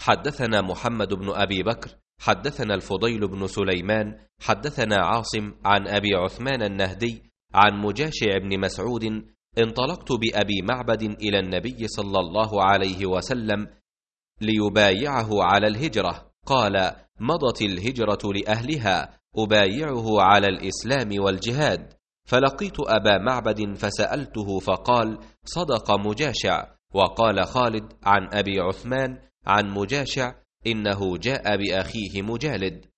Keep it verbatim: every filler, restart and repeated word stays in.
حدثنا محمد بن أبي بكر حدثنا الفضيل بن سليمان حدثنا عاصم عن أبي عثمان النهدي عن مجاشع بن مسعود: انطلقت بأبي معبد إلى النبي صلى الله عليه وسلم ليبايعه على الهجرة، قال: مضت الهجرة لأهلها، أبايعه على الإسلام والجهاد. فلقيت أبا معبد فسألته فقال: صدق مجاشع. وقال خالد عن أبي عثمان عن مجاشع: إنه جاء بأخيه مجالد.